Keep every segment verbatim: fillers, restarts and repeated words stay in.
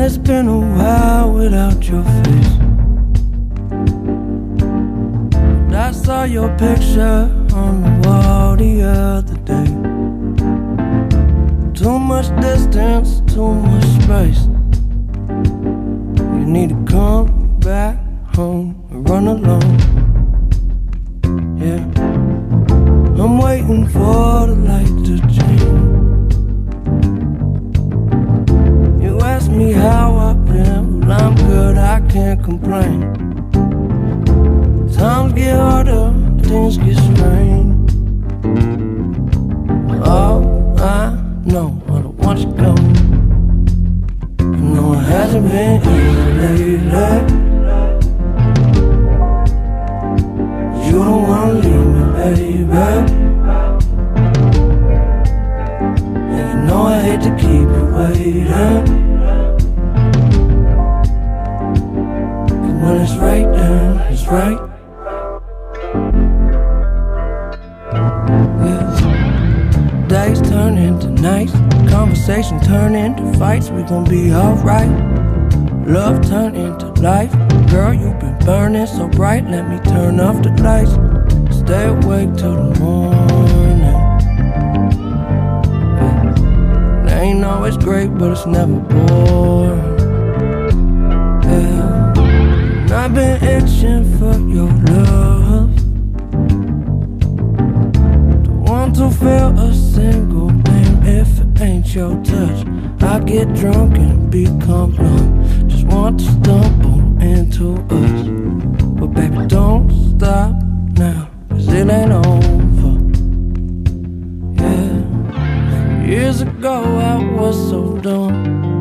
it's been a while without your face. I saw your picture on the wall the other day. Too much distance, too much space. You need to come back home and run alone. Yeah, I'm waiting for the light to change. You ask me how I've been, well I'm good, I can't complain. Times get harder, things get strange. All I know, I don't want you gone. I know it hasn't been easy lately. You don't wanna leave me, baby. And you know I hate to keep you waiting. But when it's right, then it's right. Days turn into nights, conversation turn into fights. We gon' be alright. Love turn into life. Girl, you been burning so bright. Let me turn off the lights. Stay awake till the morning. It ain't always great, but it's never boring. Yeah. And I've been itching for your love. To feel a single thing if it ain't your touch. I get drunk and become numb. Just want to stumble into us. But baby, don't stop now, cause it ain't over. Yeah, years ago I was so dumb,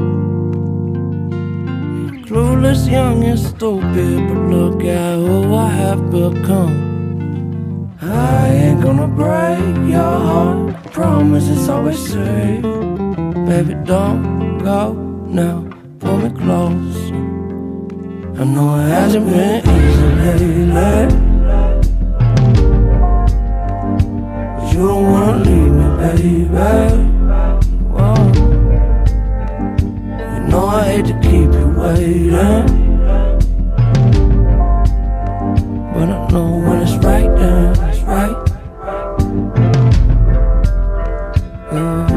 clueless, young and stupid. But look at who I have become. I ain't gonna break your heart, promise it's always safe. Baby, don't go now, pull me close. I know it hasn't been easy lately, but you don't wanna leave me, baby. Whoa. You know I hate to keep you waiting, but I know when it's right, then it's right. Yeah.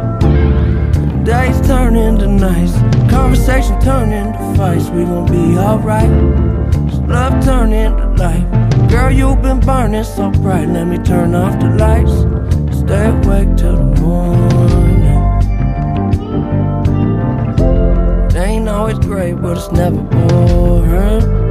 Days turn into nights, conversation turn into fights. We gon' be alright. Love turn into life. Girl, you been burning so bright. Let me turn off the lights. Stay awake till the morning. It ain't always great, but it's never boring.